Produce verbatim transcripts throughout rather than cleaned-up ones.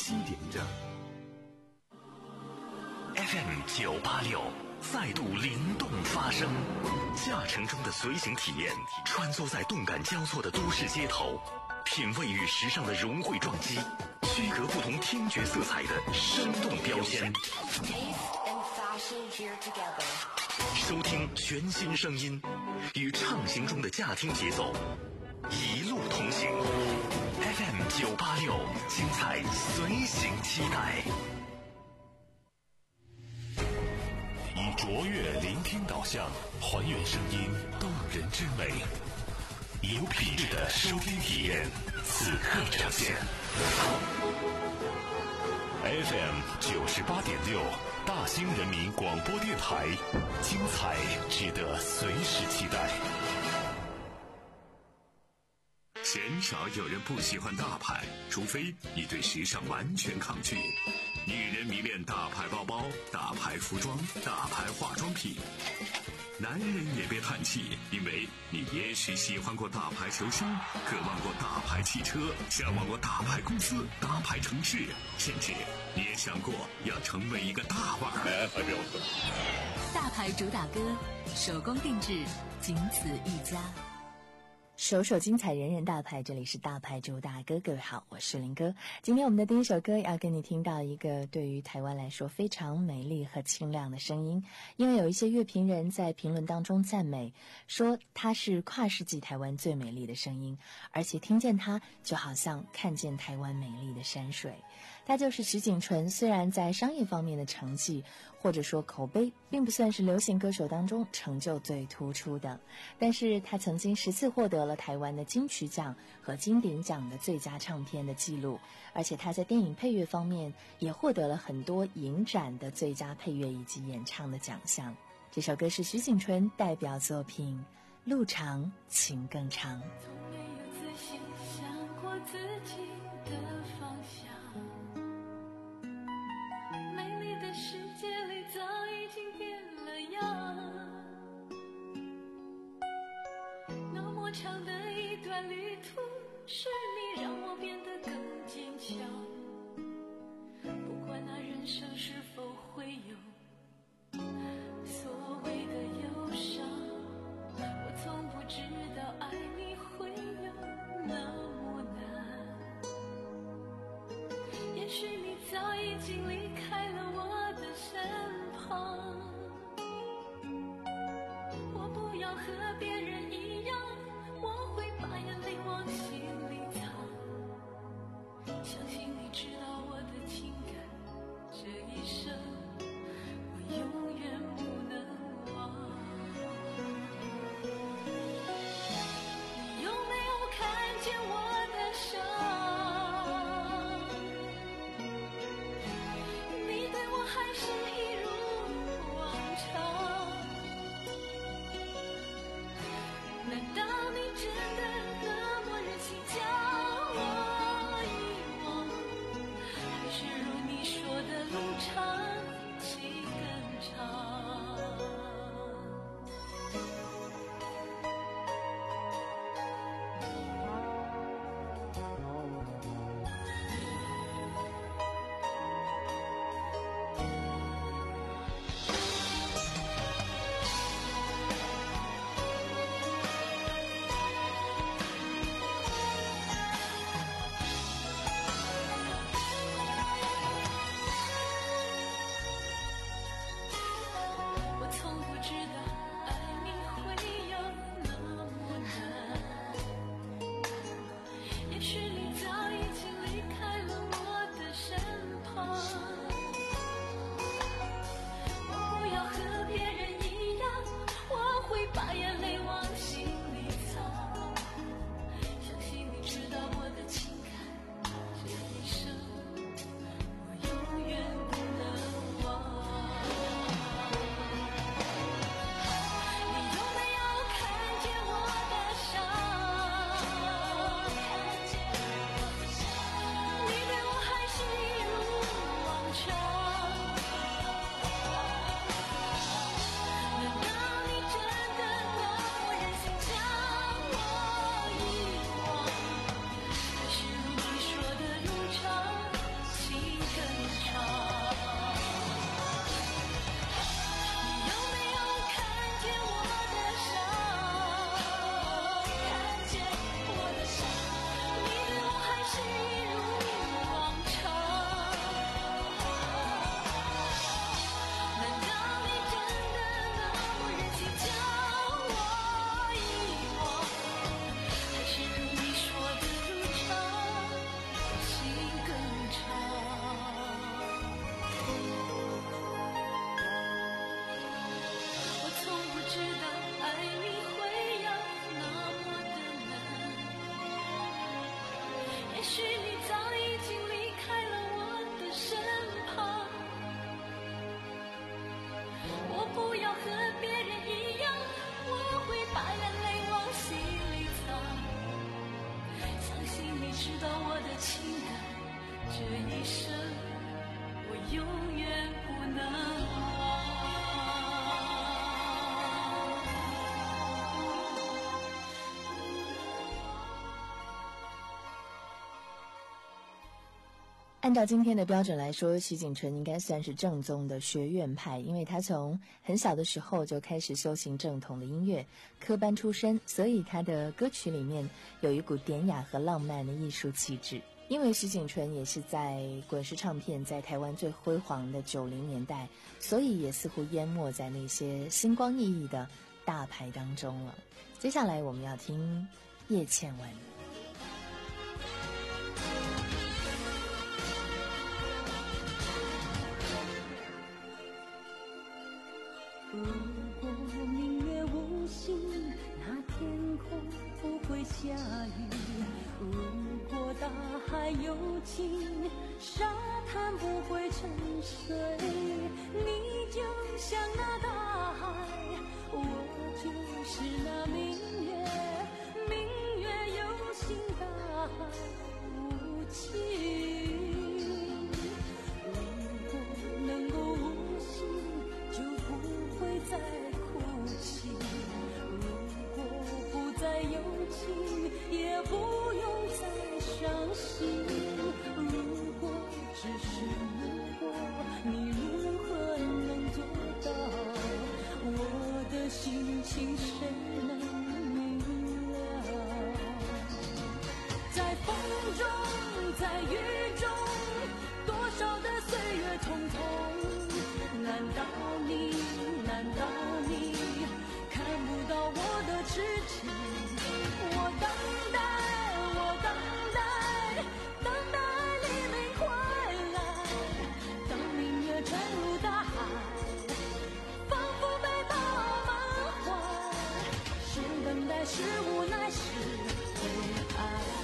七点整。F M 九八六再度灵动发声，驾乘中的随行体验，穿梭在动感交错的都市街头，品味与时尚的融汇撞击，区隔不同听觉色彩的生动标签。收听全新声音，与畅行中的驾听节奏，一路同行。F M 九八六，精彩随行期待。以卓越聆听导向，还原声音动人之美，以有品质的收听体验，此刻呈现。F M 九十八点六，大兴人民广播电台，精彩值得随时期待。鲜少有人不喜欢大牌，除非你对时尚完全抗拒。女人迷恋大牌包包、大牌服装、大牌化妆品。男人也别叹气，因为你也许喜欢过大牌球星，渴望过大牌汽车，向往过大牌公司、大牌城市，甚至你也想过要成为一个大腕儿。哎，还没有错。 大牌主打歌，手工定制，仅此一家。 首首精彩，人人大牌，这里是大牌主打歌。各位好，我是林哥。今天我们的第一首歌要跟你听到一个对于台湾来说非常美丽和清亮的声音，因为有一些乐评人在评论当中赞美说它是跨世纪台湾最美丽的声音，而且听见它就好像看见台湾美丽的山水。他就是徐锦纯，虽然在商业方面的成绩或者说口碑并不算是流行歌手当中成就最突出的，但是他曾经十次获得了台湾的金曲奖和金鼎奖的最佳唱片的记录，而且他在电影配乐方面也获得了很多影展的最佳配乐以及演唱的奖项。这首歌是徐锦纯代表作品《路长情更长》。 从没有仔细想过自己的方向，美丽的世界里早已经变了样，那么长的一段旅途，是你让我变得更坚强。不管那人生是否会有所谓的忧伤，我从不知道爱你会有那么难。也许你早已经离开了我的身旁，我不要和别人一样，我会把眼泪往心里藏。相信你知道我的情感，这一生我永远不能忘。你有没有看见我的伤？你对我还是一如往常？难道你真的那么忍心将我遗忘？还是如你说的路长情更长？ 按照今天的标准来说，徐锦纯应该算是正宗的学院派，因为他从很小的时候就开始修行正统的音乐，科班出身，所以他的歌曲里面有一股典雅和浪漫的艺术气质。因为徐锦纯也是在滚石唱片在台湾最辉煌的九零年代，所以也似乎淹没在那些星光熠熠的大牌当中了。接下来我们要听叶倩文。 如果明月无心，那天空不会下雨。如果大海有情，沙滩不会沉睡。你就像那大海，我就是那明月。明月有心，大海无情。如果能够无心，就不会再哭泣。如果不再有情，也不用再伤心。如果只是如果，你如何能做到？我的心情谁能明了？在风中，在雨中，多少的岁月匆匆，难道你难道你看不到我的痴情？我等待，我等待，等待黎明回来。当明月沉入大海，仿佛被抱满怀。是等待，是无奈，是悲哀。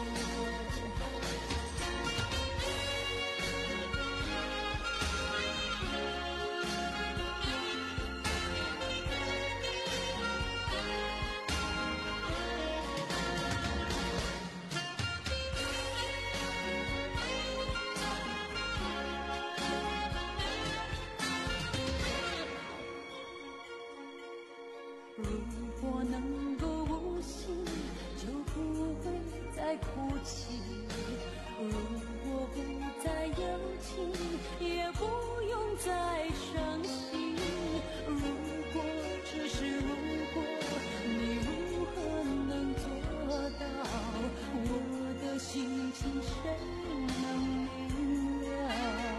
如果能够无心，就不会再哭泣。如果不再有情，也不用再伤心。如果只是如果，你如何能做到？我的心情谁能明了？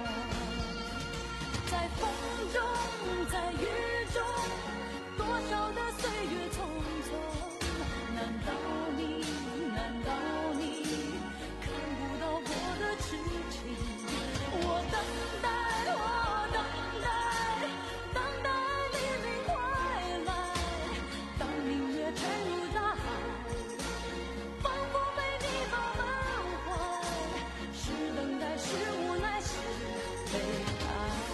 在风中，在雨中，多少的岁月匆匆，难道你难道你看不到我的痴情？我等待，我等待，等待黎明回来。当明月沉入大海，仿佛被你抱满怀。是等待，是无奈，是悲哀。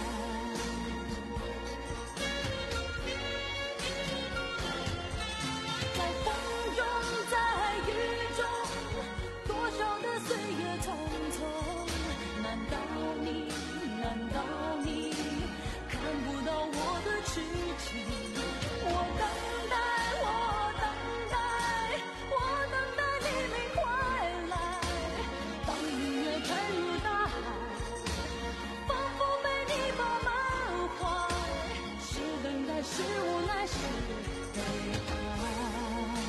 岁月匆匆，难道你难道你看不到我的痴情？我等待，我等待，我等待黎明回来。当明月沉入大海，仿佛被你抱满怀。是等待，是无奈，是悲哀。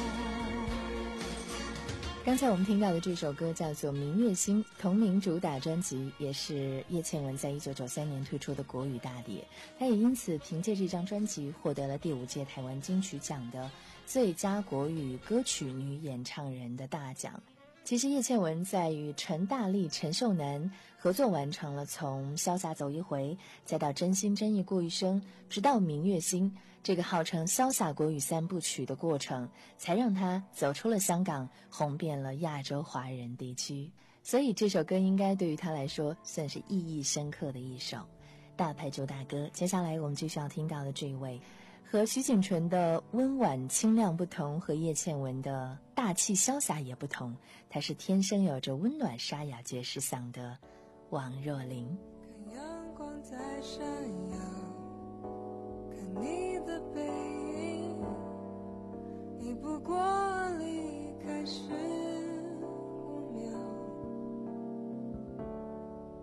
刚才我们听到的这首歌叫做《明月心》，同名主打专辑，也是叶倩文在一九九三年推出的国语大碟。她也因此凭借这张专辑获得了第五届台湾金曲奖的最佳国语歌曲女演唱人的大奖。其实叶倩文在与陈大力、陈秀楠合作完成了从潇洒走一回，再到真心真意过一生，直到明月心，这个号称潇洒国语三部曲的过程，才让她走出了香港，红遍了亚洲华人地区。所以这首歌应该对于她来说算是意义深刻的一首大牌周大哥。接下来我们继续要听到的这一位，和徐锦纯的温婉清亮不同，和叶倩文的大气潇洒也不同，她是天生有着温暖沙哑爵士嗓的王若琳。 看阳光在闪耀，看你的背影，你不过离开十五秒，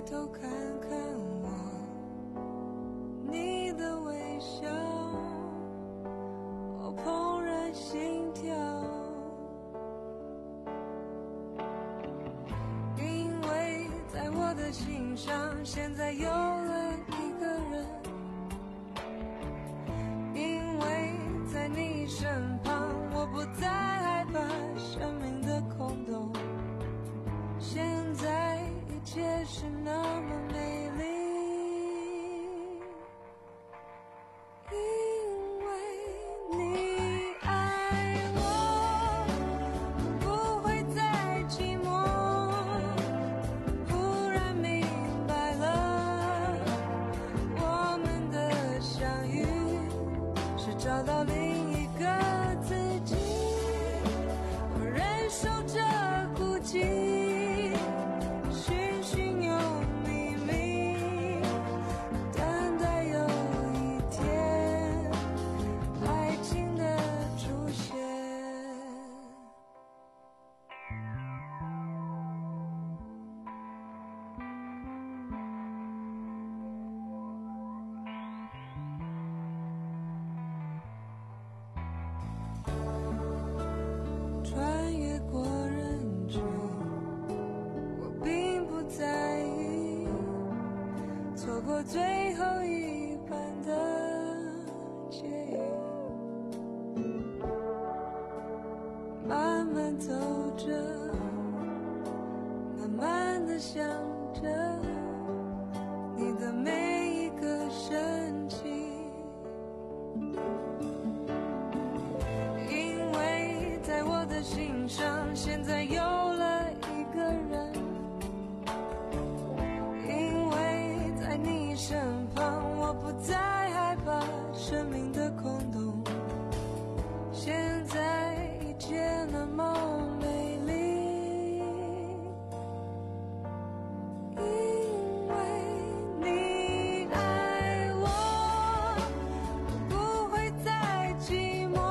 回头看看我，你的微笑，我怦然心跳，因为在我的心上现在有了一个人，因为在你身旁我不再害怕生命的空洞，现在一切是那么美丽，因为你爱我，不会再寂寞，忽然明白了，我们的相遇是找到另一个自己，我忍受着孤寂，穿越过人群，我并不在意错过最后一班的捷运，慢慢走着，慢慢地想着你的每一个神情，因为在我的心上现在有了一个人，因为在你身旁我不再害怕生命的空洞，现在一切那么美丽，因为你爱我，不会再寂寞，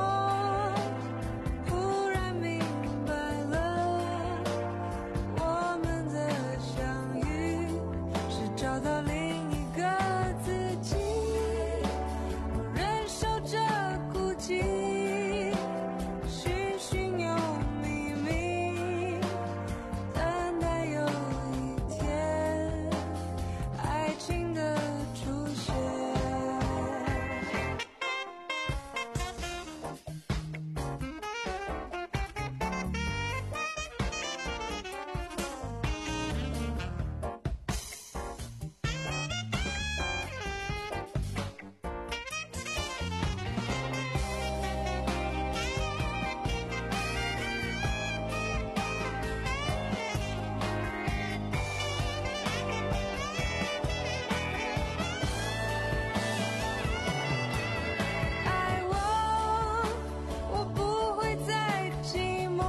忽然明白了，我们的相遇是找到另一个自己，我忍受着孤寂，寻寻又觅觅，等待有一天爱情的出现。爱我，我不会再寂寞，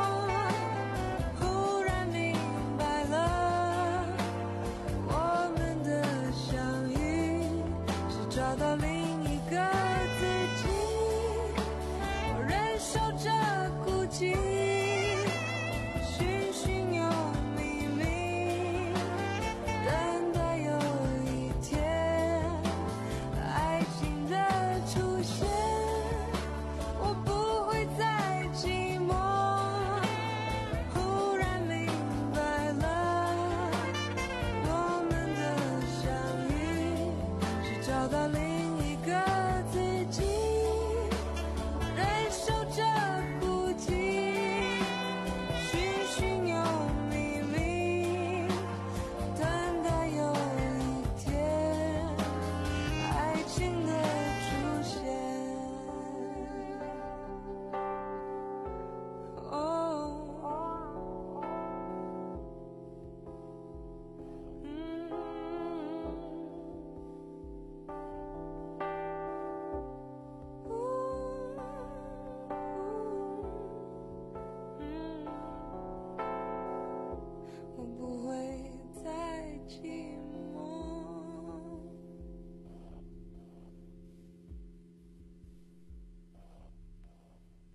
忽然明白了，我们的相遇是找到另一个自己，我忍受着孤寂，寻寻又觅觅，等待有一天爱情的出现，我不会再寂寞，忽然明白了，我们的相遇是找到另一个自己，忍受着孤寂，寻寻又觅觅，等待有一天爱情的出现。哦，嗯，嗯，我不会再寂寞。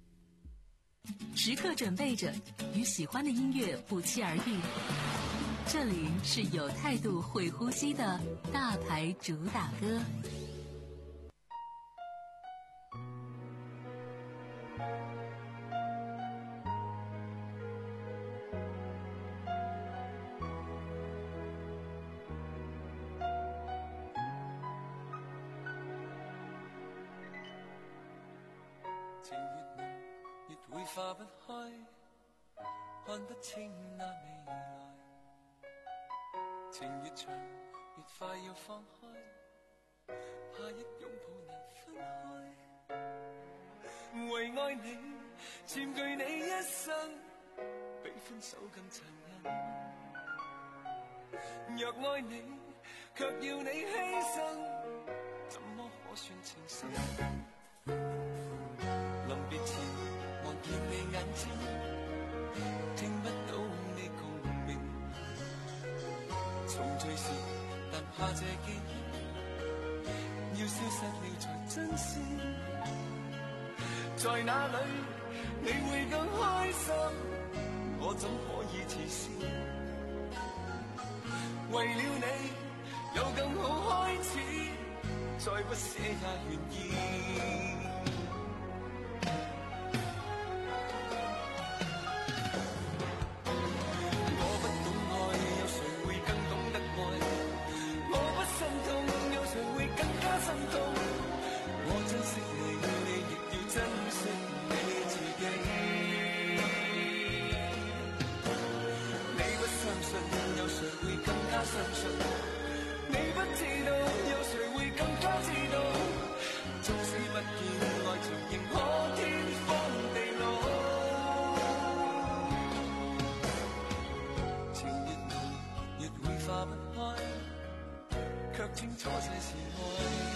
时刻准备着与喜欢的音乐不期而遇。 这里是有态度、会呼吸的大牌主打歌。 情越浓，越會化不開，看不清那未來。情越長，越快要放開，怕一擁抱難分開。為愛你，佔據你一生，比分手更殘忍。若愛你，卻要你犧牲，怎麼可算情深？臨別前望見你眼睛，聽不到你共鳴。重聚時，但怕這記憶要消失了才珍惜。在哪裏你會更開心？我怎可以自私？為了你有更好開始，再不捨也願意。清楚這是愛。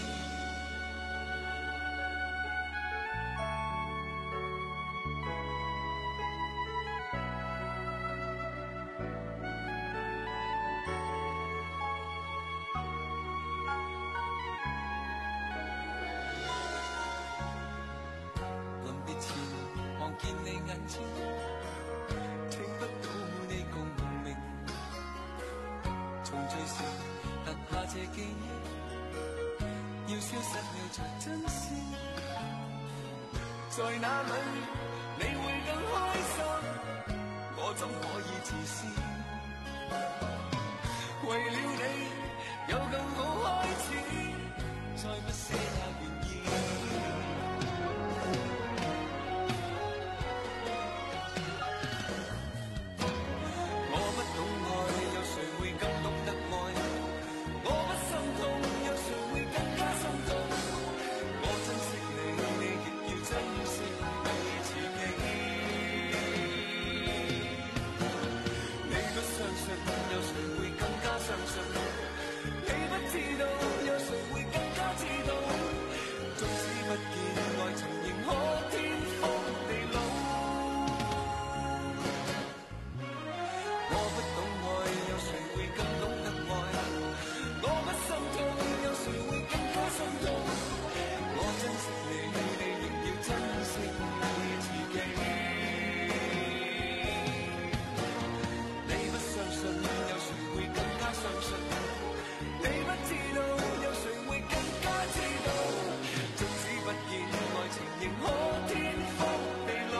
臨別前望見你眼睛，聽不到你共鳴。重聚時但怕這記憶要消失了才珍惜。在哪裏你會更開心？我怎可以自私？為了你有更好開始，再不捨也願意。我不懂愛，有誰會更懂得愛？我不心痛，有誰會更加心痛？我珍惜你，你亦要珍惜你自己。你不相信，有誰會更加相信？你不知道，有誰會更加知道？縱使不見愛情，仍可天荒地老。我不懂愛，有誰會更懂得愛？我不心痛，有誰會更加心痛？我珍惜你，你亦要珍惜你自己。你不相信，有誰會更加相信？你不知道，有誰會更加知道？縱使不見愛情，仍可天荒地老。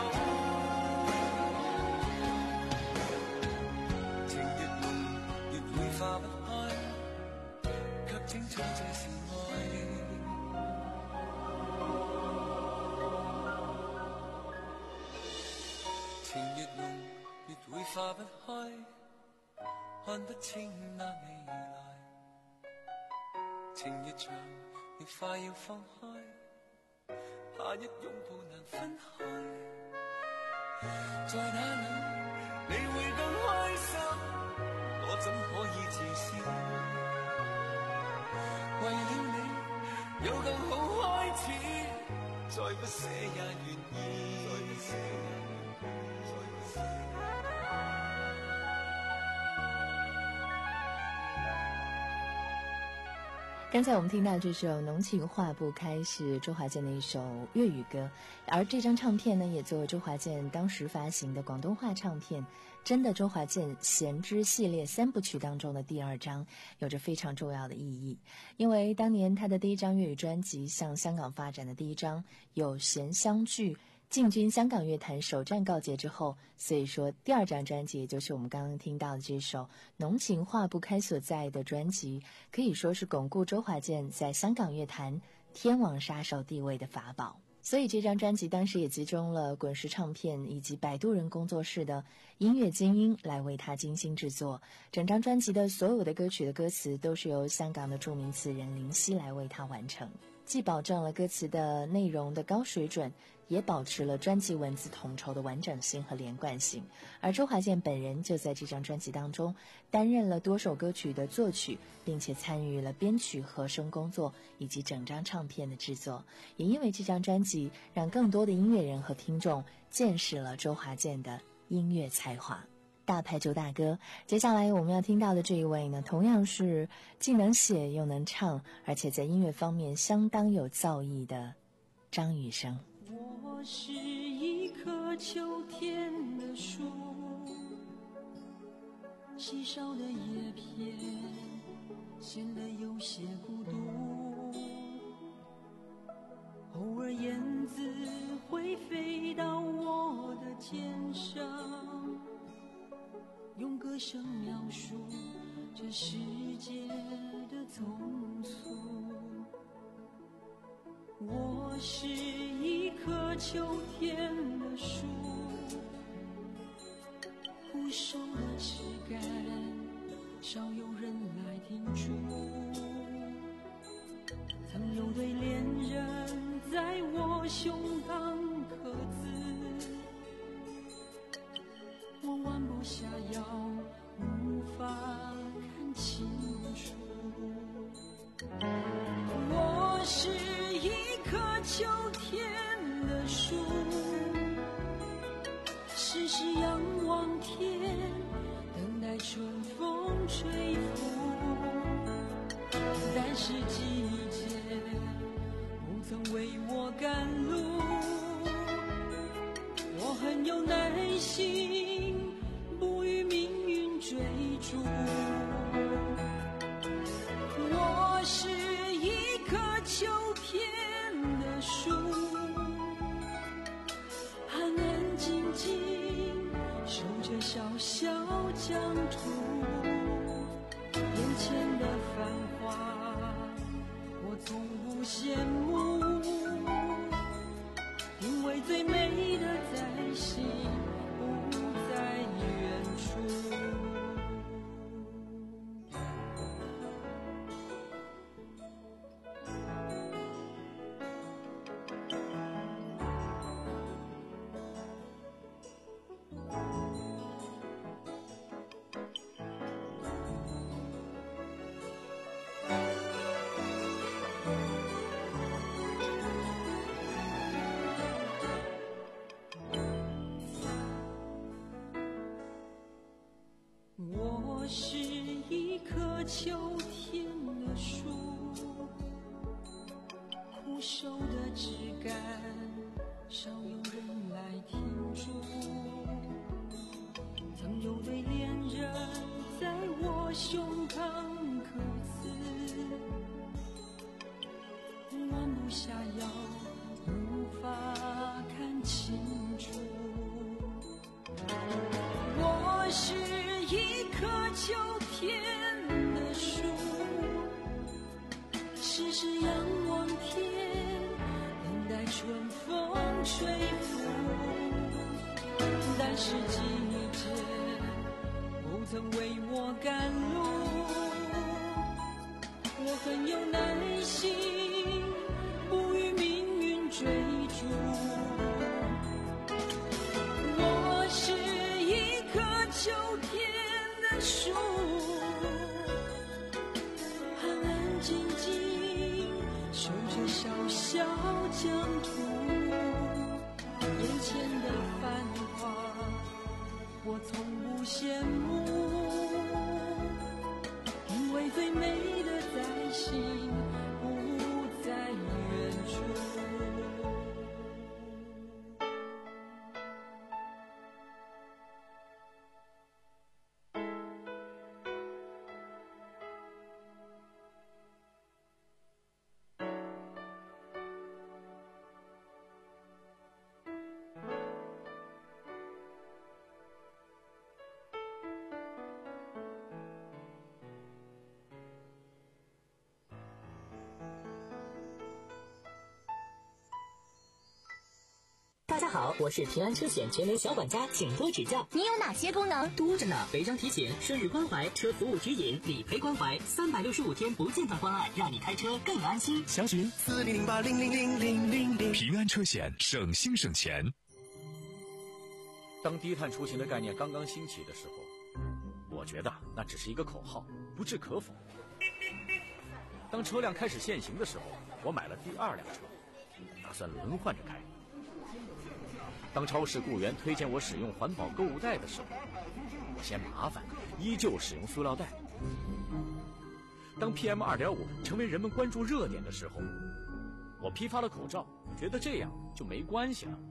情越濃，越會化不開，卻清楚這是愛。情越濃，越會化不開，看不清那未來。情越長，越快要放開，怕一擁抱難分開。在哪裏你會更開心？我怎可以自私？為了你有更好開始，再不捨也願意。 刚才我们听到这首《浓情化不开》是周华健的一首粤语歌，而这张唱片呢，也作为周华健当时发行的广东话唱片《真的周华健弦之系列三部曲》当中的第二张，有着非常重要的意义。因为当年他的第一张粤语专辑向香港发展的第一张有弦相聚，进军香港乐坛首战告捷之后，所以说第二张专辑也就是我们刚刚听到的这首《浓情化不开》所在的专辑，可以说是巩固周华健在香港乐坛天王杀手地位的法宝。所以这张专辑当时也集中了滚石唱片以及摆渡人工作室的音乐精英来为他精心制作，整张专辑的所有的歌曲的歌词都是由香港的著名词人林夕来为他完成，既保证了歌词的内容的高水准，也保持了专辑文字统筹的完整性和连贯性。而周华健本人就在这张专辑当中担任了多首歌曲的作曲，并且参与了编曲、和声工作以及整张唱片的制作。也因为这张专辑，让更多的音乐人和听众见识了周华健的音乐才华。大牌周大哥，接下来我们要听到的这一位呢，同样是既能写又能唱，而且在音乐方面相当有造诣的张雨生。 我是一棵秋天的树，稀少的叶片显得有些孤独，偶尔燕子会飞到我的肩上，用歌声描述这世界的匆促。我是一棵秋天的树，枯瘦的枝干少有人来停驻，曾有对恋人在我胸膛刻字，我弯不下腰，无法看清楚。我是一棵秋天的树，时时仰望天，等待春风吹拂，但是季节不曾为我赶路，我很有耐心，不与命运追逐。我是一棵秋天的树，安安静静守着小小疆土，眼前的繁华我从不羡慕，因为最美的在心，不在远处。我是一棵秋天的树，枯瘦的枝干少有人来停驻，曾有对恋人在我胸膛刻字，弯不下腰，无法看清楚。我是一棵秋天的树，时时仰望天，等待春风吹拂，但是季节不曾为我赶路，我很有耐心，不与命运追逐。我是一棵秋天的树，安安静静守着小小疆土，眼前的繁华我从不羡慕，因为最美的在心， 大家好，我是平安车险全能小管家，请多指教。 你有哪些功能？ 多着呢，违章提醒、生日关怀、车服务指引、理赔关怀，三百六十五天不间断关爱，让你开车更安心。 详询四零零八零零零零零零。 平安车险，省心省钱。 当低碳出行的概念刚刚兴起的时候，我觉得那只是一个口号，不置可否。当车辆开始限行的时候，我买了第二辆车，打算轮换着开。当超市雇员推荐我使用环保购物袋的时候，我嫌麻烦，依旧使用塑料袋。当 P M 二点五 成为人们关注热点的时候，我批发了口罩，觉得这样就没关系了。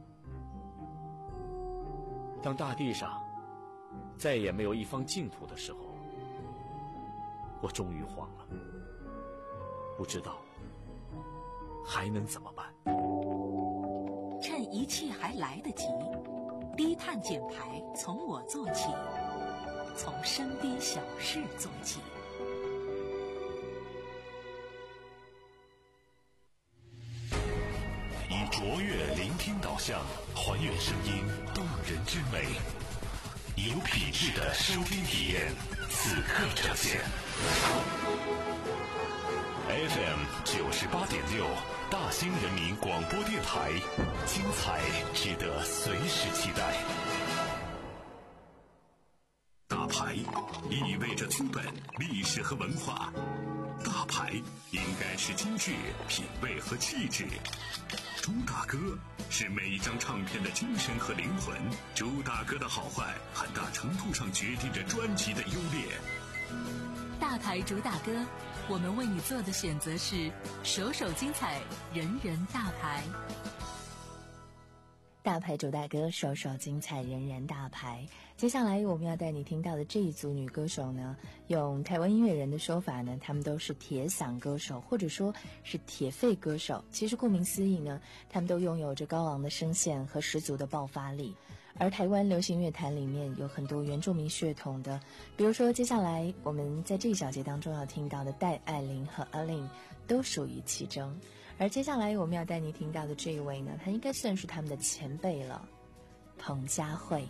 当大地上再也没有一方净土的时候，我终于慌了，不知道还能怎么办。 趁一切还来得及，低碳减排从我做起，从身边小事做起。 以卓越聆听导向，还原声音动人之美，有品质的收听体验，此刻呈现。F M 九十八点六，大兴人民广播电台，精彩值得随时期待。大牌意味着资本、历史和文化，大牌应该是精致、品味和气质。朱大哥是每一张唱片的精神和灵魂，朱大哥的好坏很大程度上决定着专辑的优劣。 大牌朱大哥，我们为你做的选择是首首精彩，人人大牌。 大牌主大哥，首首精彩，人人大牌。接下来我们要带你听到的这一组女歌手呢，用台湾音乐人的说法呢，她们都是铁嗓歌手，或者说是铁肺歌手。其实顾名思义呢，她们都拥有着高昂的声线和十足的爆发力。而台湾流行乐坛里面有很多原住民血统的，比如说接下来我们在这一小节当中要听到的戴爱玲和阿玲都属于其中。而接下来我们要带你听到的这一位呢，他应该算是他们的前辈了，彭佳慧。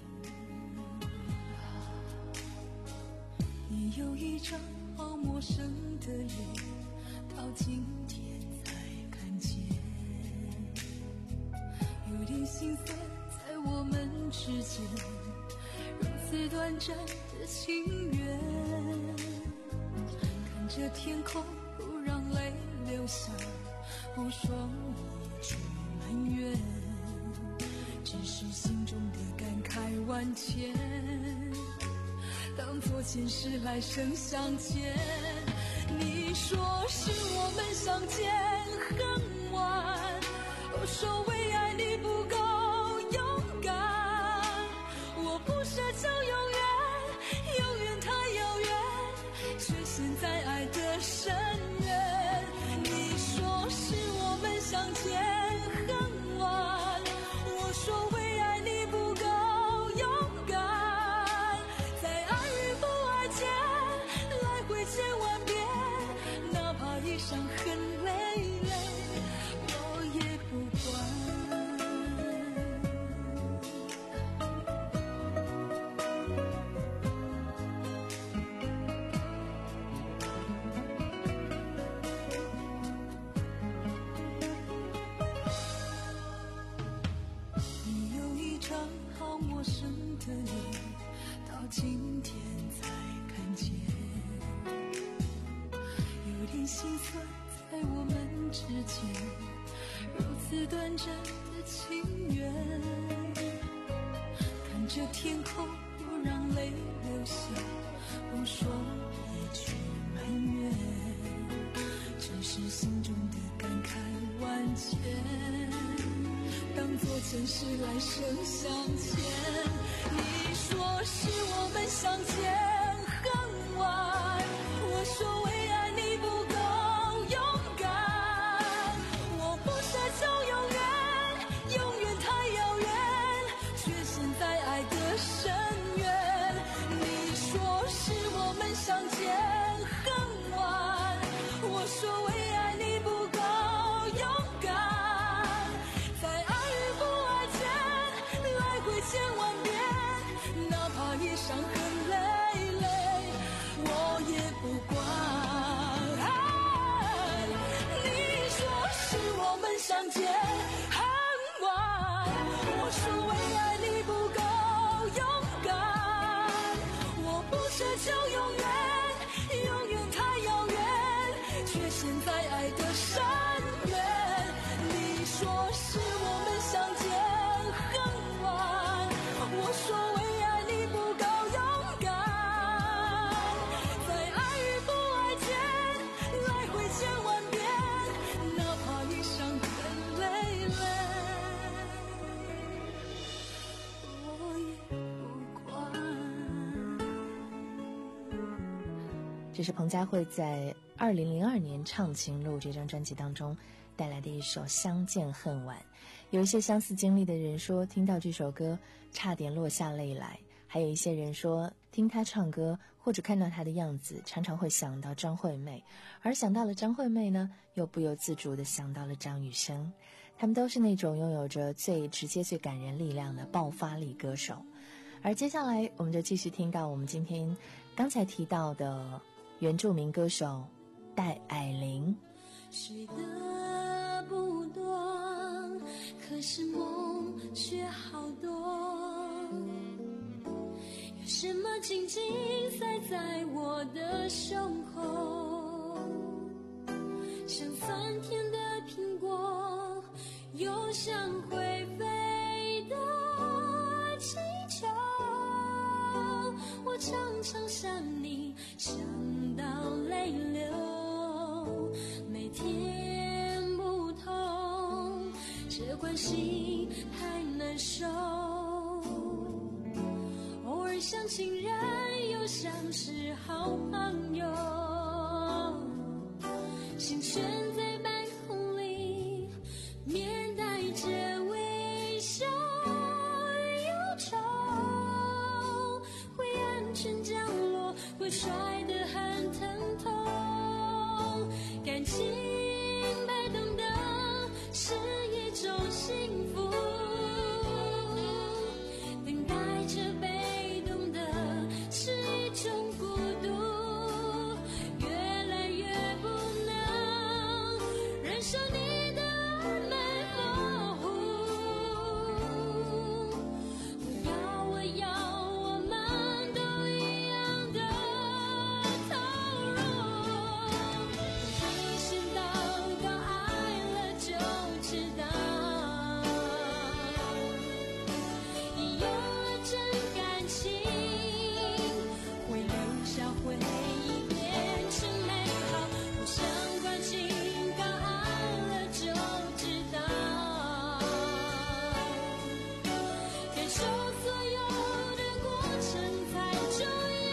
你有一张好陌生的脸，到今天才看见，有点心酸在我们之间，如此短暂的情缘，看着天空不让泪流下，无双一句埋怨，只是心中的感慨万千，当作前世来生相见。你说是我们相见很晚，我说为爱你不够勇敢，我不奢求永远，永远太遥远，却陷在爱的深渊。你说是我们相见很晚，我说为爱你不够勇敢，在爱与不爱间来回千万遍，哪怕一伤痕累累，我也不管。你有一张好陌生的脸，到今天才看见，有点心酸在我们之间，如此短暂的情缘，看着天空不让泪流下，不说一句埋怨，只是心中的感慨万千，当作前世来生相见。你说是我们相见很晚，我说为爱你不够勇敢，我不奢求永远，永远太遥远，却陷在爱的深渊。你说是我们相见很晚，我说为爱你不够勇敢，在爱与不爱间这是彭佳慧在二零零二年《唱情路》这张专辑当中带来的一首《相见恨晚》。有一些相似经历的人说，听到这首歌差点落下泪来；还有一些人说，听她唱歌或者看到她的样子，常常会想到张惠妹，而想到了张惠妹呢，又不由自主地想到了张雨生。他们都是那种拥有着最直接、最感人力量的爆发力歌手。而接下来，我们就继续听到我们今天刚才提到的原住民歌手戴爱玲。 睡得不多，可是梦却好多，有什么紧紧塞在我的胸口，像酸甜的苹果，又像会飞的气球，我常常想你，想到泪流，每天不同，这关系太难受，偶尔像情人，又像是好朋友，心悬在半空里，面带着微笑忧愁，灰暗全降落，会摔得很疼痛，感情摆动的是一种幸福，等待着被动的是一种孤独，越来越不能忍受你的暧昧模糊，我要我要我们都一样的投入，提心祷告爱了就知道，有了真感情会留下回忆变成美好，互相关心刚爱了就知道，感受所有的过程才重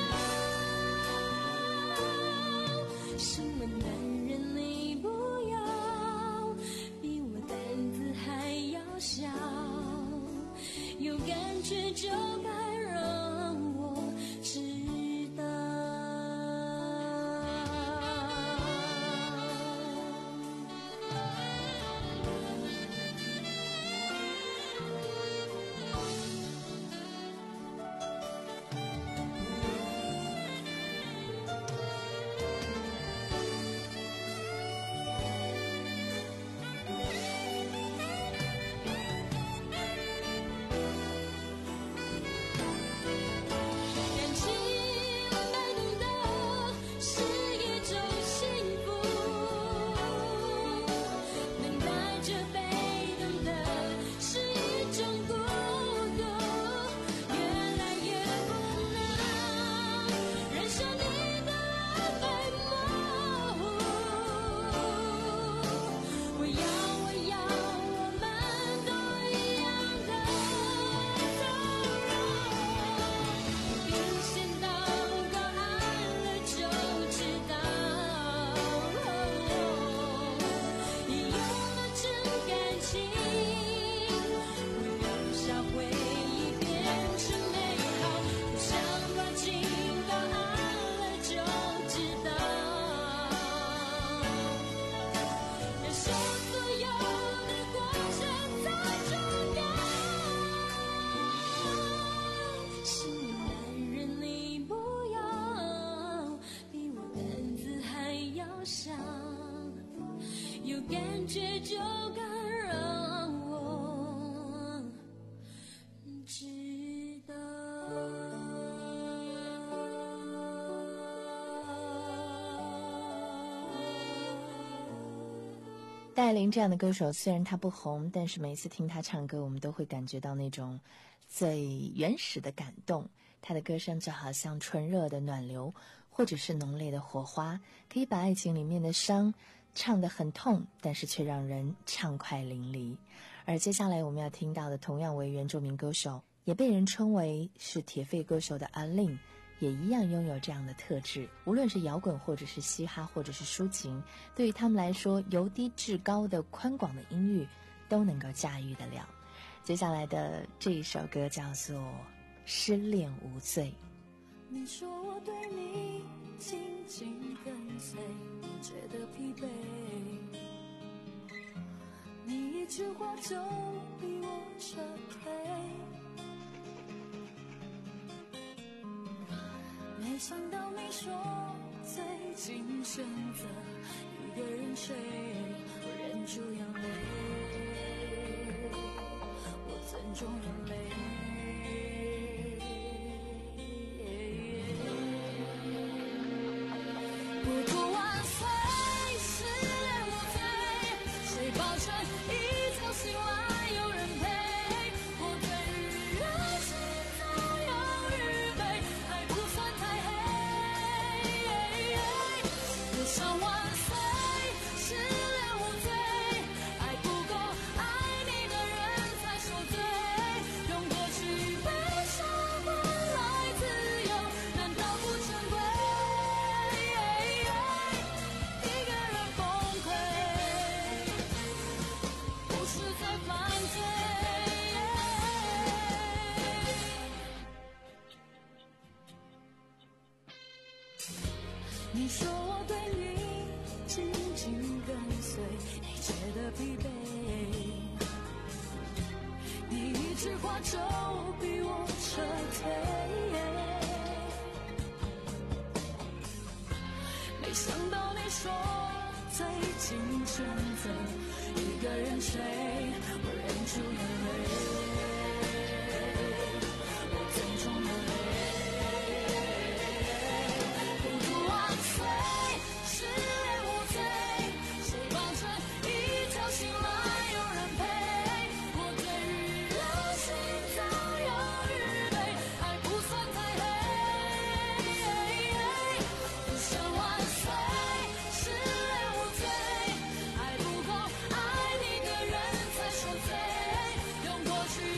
要，什么男人你不要，比我胆子还要小，有感觉就该让我知道。感情摆动的是一种幸福，能带着被动的是一种孤独，越来越不能忍受你的暧昧模糊，我要我要我们都一样的投入，并先祷告爱了就知道，有了真感情会留下回忆变成美好，互相关心刚爱了就知道，忍受所有的过程才重要，什么男人你不要，比我胆子还要小，有感觉就该让我知道。 戴爱玲这样的歌手，虽然她不红，但是每次听她唱歌，我们都会感觉到那种最原始的感动。她的歌声就好像纯热的暖流，或者是浓烈的火花，可以把爱情里面的伤唱得很痛，但是却让人畅快淋漓。而接下来我们要听到的，同样为原住民歌手，也被人称为是铁肺歌手的阿令， 也一样拥有这样的特质，无论是摇滚或者是嘻哈或者是抒情，对于他们来说，由低至高的宽广的音域都能够驾驭得了。接下来的这一首歌叫做《失恋无罪》。 你说我对你紧紧跟随，觉得疲惫，你一句话就逼我撤退，没想到你说最近选择一个人睡，我忍住眼泪，我尊重人类。你说我对你紧紧跟随，你觉得疲惫，你一句话就逼我撤退，没想到你说最近选择一个人睡，我忍住眼泪，我尊重眼泪。过去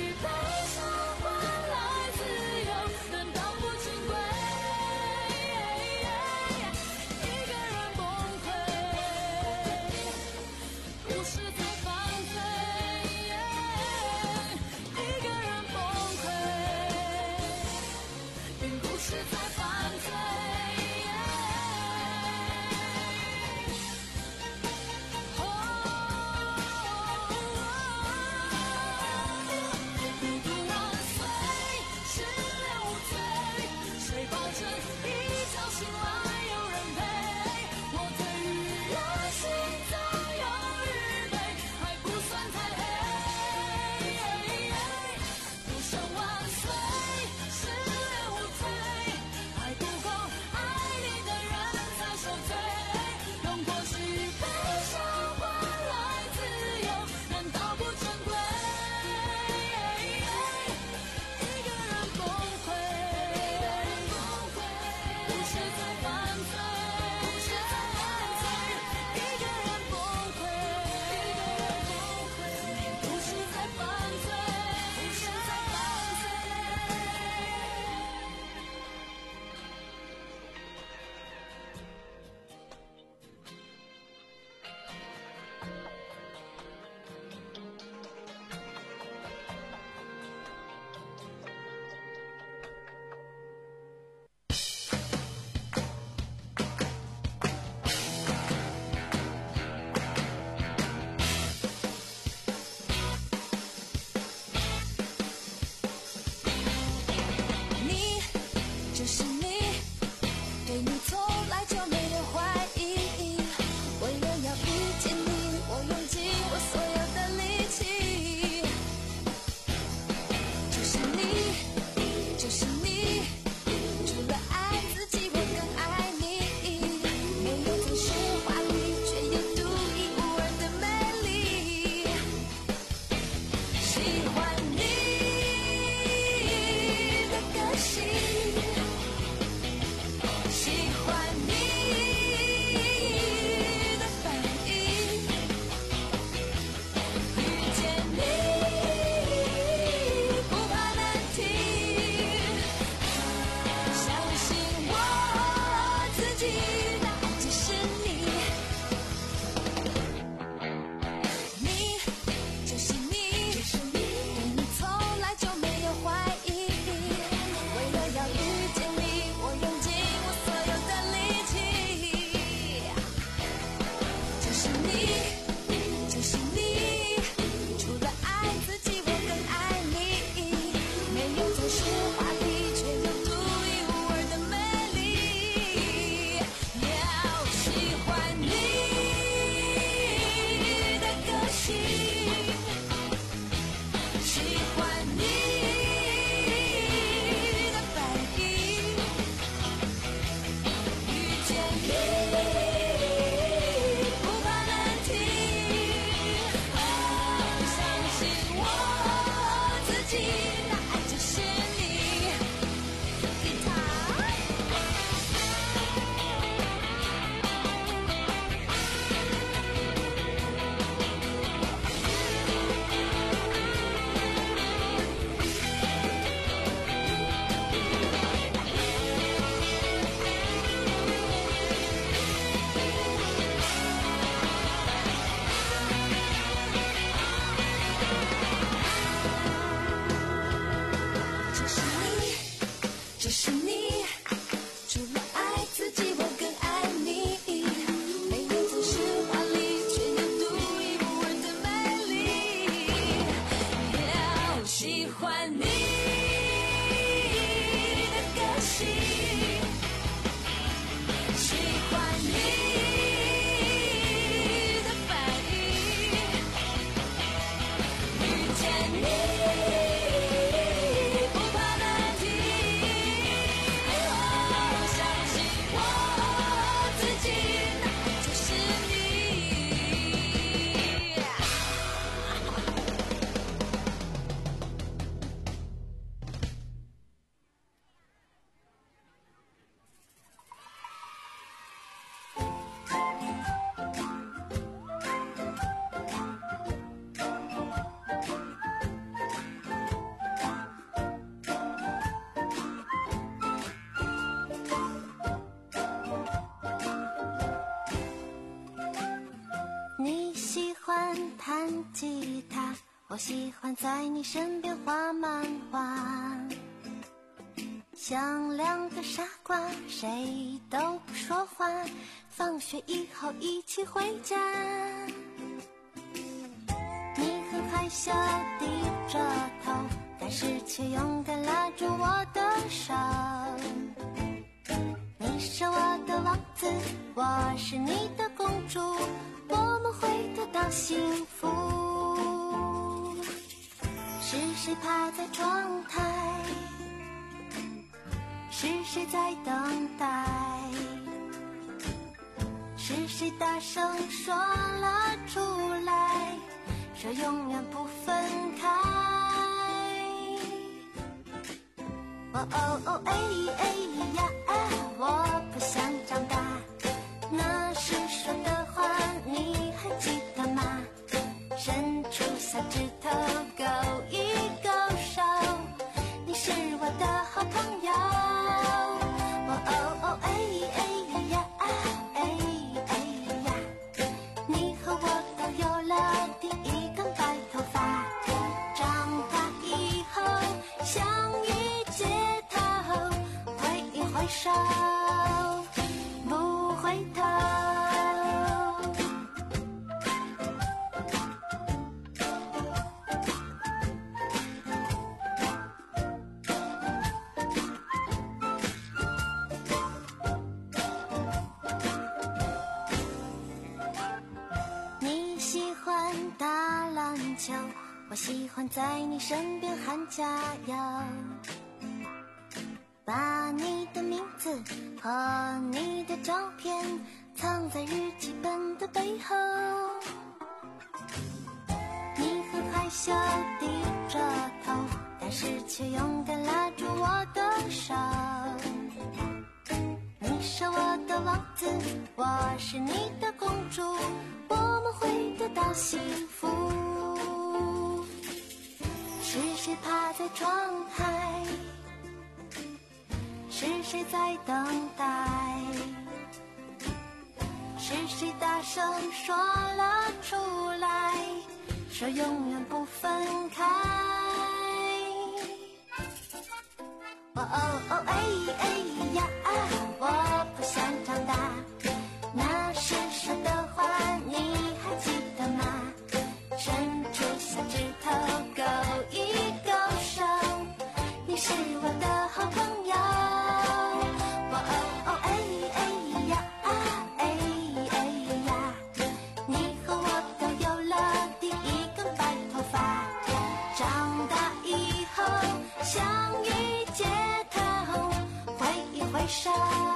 我喜欢在你身边画漫画，像两个傻瓜，谁都不说话，放学以后一起回家。你很害羞低着头，但是却勇敢拉住我的手。你是我的王子，我是你的公主，我们会得到幸福。是谁趴在窗台？是谁在等待？是谁大声说了出来，说永远不分开？哦哦哦哎哎呀啊，我不想长大。那时说的话你还记得吗？伸出小指头勾一勾手，你是我的好朋友。哦哦哦哎哎呀啊哎哎呀，你和我都有了第一根白头发。长大以后相遇街头，挥一挥手不回头。你喜欢打篮球，我喜欢在你身边喊加油，把你的名字和你的照片藏在日记本的背后。你很害羞低着头，但是却勇敢拉住我的手。你是我的王子，我是你的公主，我们会得到幸福。是谁趴在窗台？是谁在等待？是谁大声说了出来，说永远不分开？哦哦哦哎哎呀啊，我不想长大。那时说的话你还记得吗？伸出小指头勾一勾手，你是我的好朋友。哦哦哦哎哎呀啊哎哎呀，你和我都有了第一根白头发。长大以后相遇街头，挥一挥手。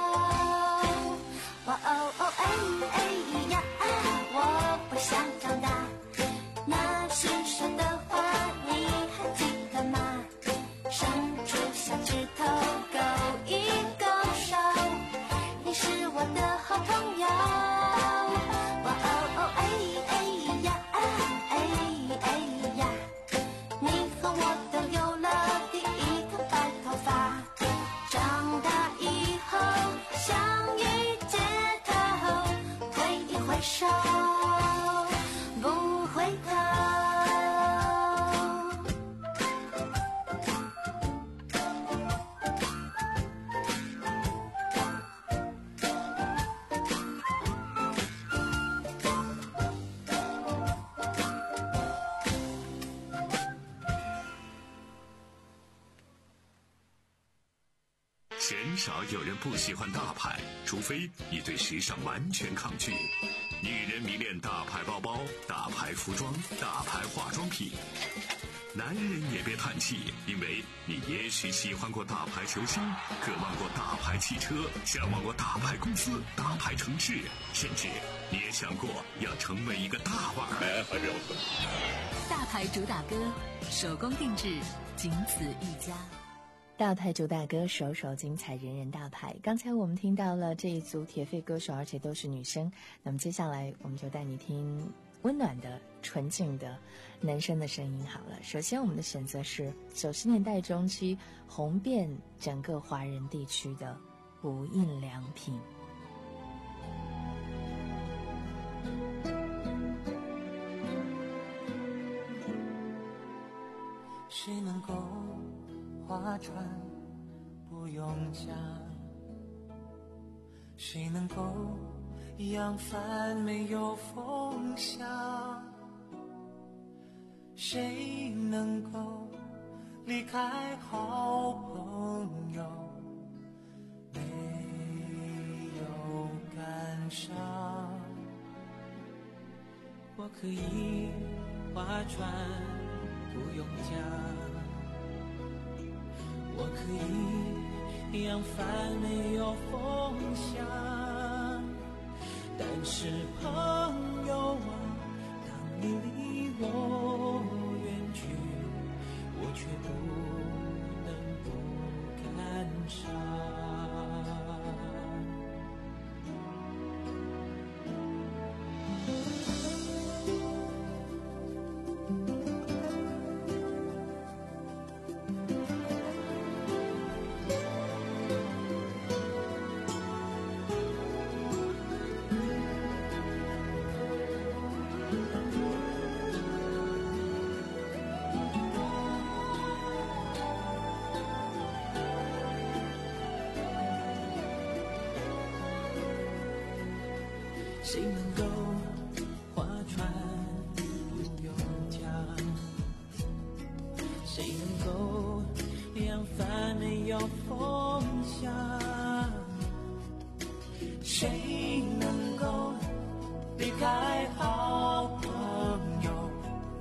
哦哦哦哎哎呀啊，我不想长大。那时说的话你还记得吗？伸出小指头勾一勾手，你是我的好朋友。哦哦哦哎哎呀啊哎哎呀，你和我都有了第一根白头发。长大以后相遇街头，挥一挥手不回头。 鲜少有人不喜欢大牌，除非你对时尚完全抗拒。女人迷恋大牌包包、大牌服装、大牌化妆品。男人也别叹气，因为你也许喜欢过大牌球星，渴望过大牌汽车，向往过大牌公司、大牌城市，甚至你也想过要成为一个大腕儿。 大牌主打歌，手工定制，仅此一家。 大牌主打歌，首首精彩，人人大牌。刚才我们听到了这一组铁肺歌手，而且都是女生。那么接下来我们就带你听温暖的、纯净的男生的声音好了。首先我们的选择是九十年代中期红遍整个华人地区的无印良品。 谁能够划船不用桨？谁能够扬帆没有风向？谁能够离开好朋友没有感伤？我可以划船不用桨，我可以扬帆没有风向，但是朋友啊，当你离我远去，我却不能不感伤。谁能够划船不用桨？谁能够扬帆没有风向？谁能够离开好朋友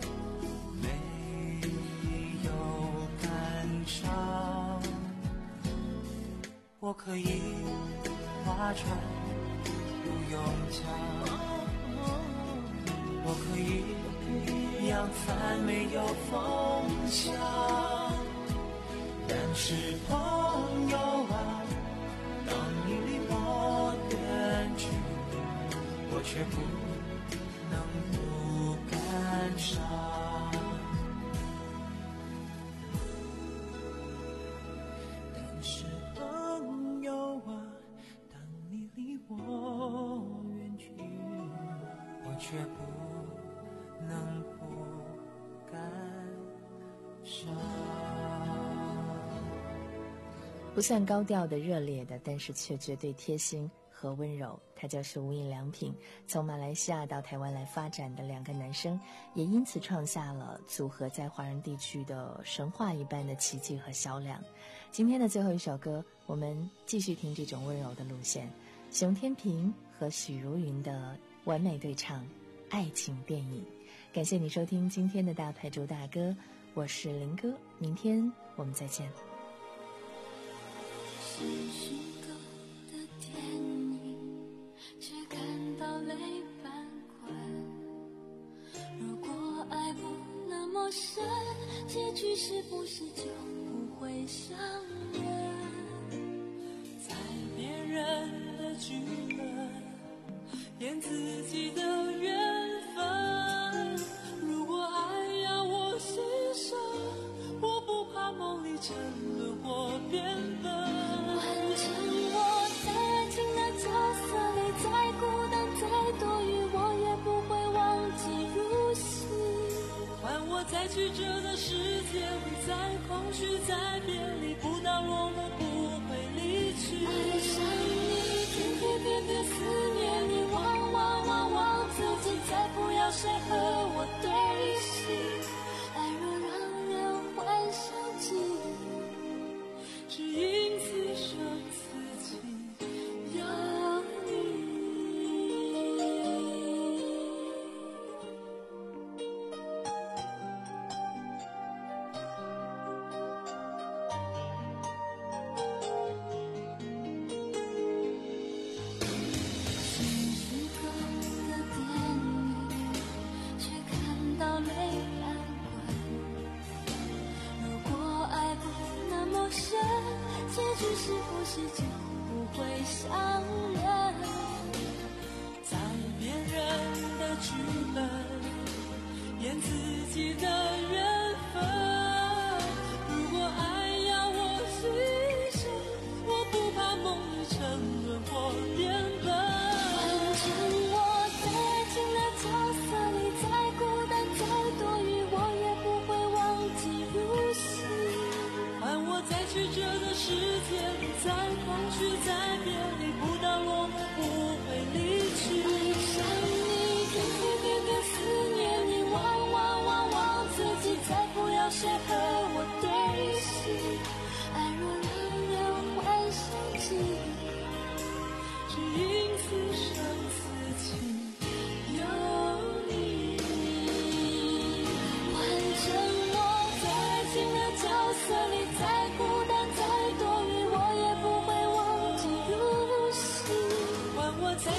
没有感伤？我可以划船不用桨，我可以扬帆没有风向，但是朋友啊，当你离我远去，我却不能不感伤。但是朋友啊，当你离我远去，我却不能不感伤。 不算高调的热烈的，但是却绝对贴心和温柔。他就是无印良品，从马来西亚到台湾来发展的两个男生，也因此创下了组合在华人地区的神话一般的奇迹和销量。今天的最后一首歌，我们继续听这种温柔的路线，熊天平和许茹芸的完美对唱《爱情电影》。感谢你收听今天的大牌主打歌，我是林哥，明天我们再见。 是虚构的电影，却看到泪斑块。如果爱不那么深，结局是不是就不会相认？ 在别人的剧本演自己的缘分，如果爱要我牺牲，我不怕梦里沉沦或变笨。 完成我在爱情的角色里，再孤单再多余，我也不会忘记入戏。 换我在曲折的世界里，再空虚再别离，不到落幕不会离去。 爱上你，天天天天思念你，忘忘忘忘自己，再不要谁和我对戏。爱若让人幻想记忆， 只因此生此情有你。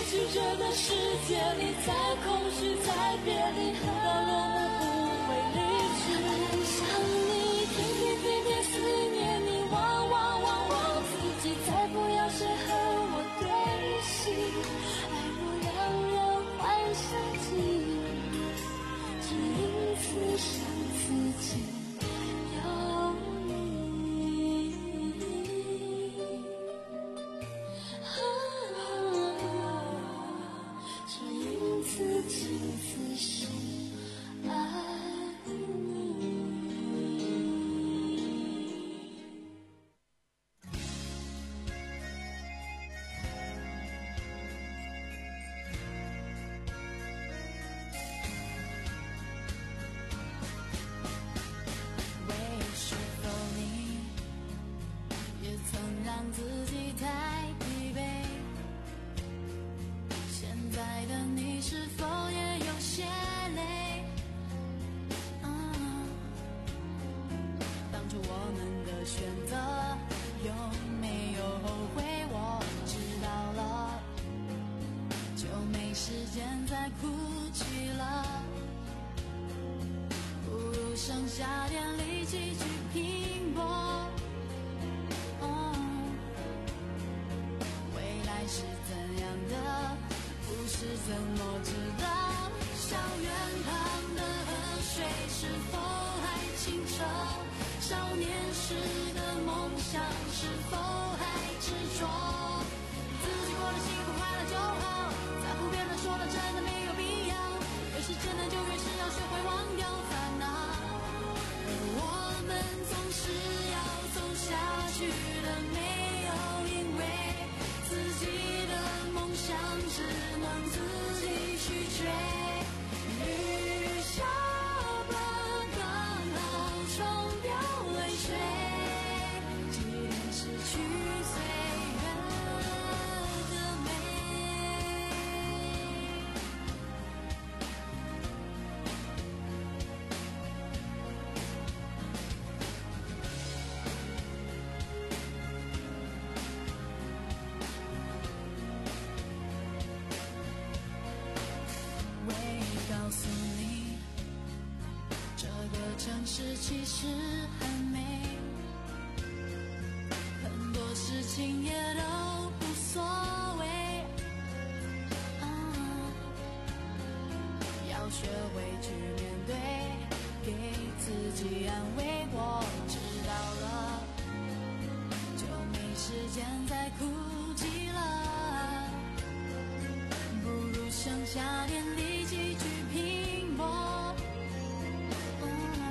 曲折的世界里，在空虚，在别离，到落幕不会离去。想你，天天天天思念你，忘忘忘忘自己，再不要谁和我对戏，爱不让人幻想记忆，只因此伤自己。有你，只因此情此生爱你。 为是否你也曾让自己太疲惫？现在的你是否也有些累？嗯，当初我们的选择有没有后悔？我知道了，就没时间再哭泣了。不如剩下点力气去拼搏。哦，未来是怎样的，不是怎么知道？校园旁的河水是否还清澈？少年时的梦想是否还执着？自己过得幸福快乐就好，在乎别人说的真的没有必要。越是真的就越是要学会忘掉烦恼，而我们总是要走下去的，没有因为自己的梦想只能自己去追。雨下吧，刚好冲掉泪水，即便失去岁月的美。为告诉你，这个城市其实很美，很多事情也都无所谓。嗯，要学会去面对，给自己安慰。我知道了，就没时间再哭泣了。不如剩下点力气去拼搏。嗯，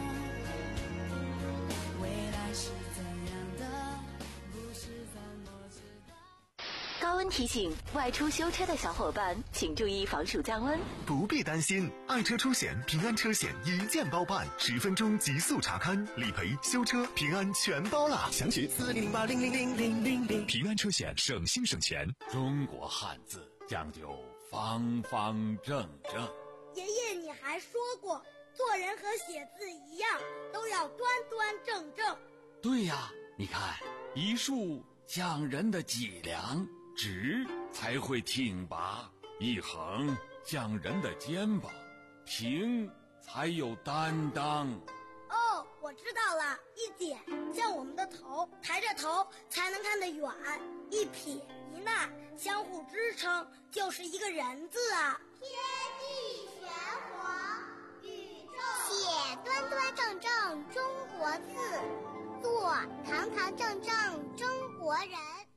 未来是怎样的，不是怎么知道。 高温提醒：外出修车的小伙伴，请注意防暑降温。 不必担心，爱车出险平安车险一键包办，十分钟极速查勘、理赔、修车，平安全包啦！详询四零零八零零零零零零。 平安车险，省心省钱。 中国汉字讲究方方正正。 爷爷，你还说过，做人和写字一样，都要端端正正。 对呀，你看，一竖讲人的脊梁，直才会挺拔；一横讲人的肩膀，平才有担当。 哦，我知道了，一剪像我们的头，抬着头才能看得远；一撇一捺相互支撑，就是一个人字啊。 天地玄黄，宇宙写端端正正中国字，做堂堂正正中国人。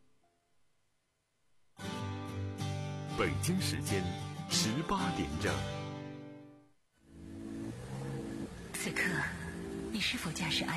北京时间十八点整。 此刻，你是否驾驶爱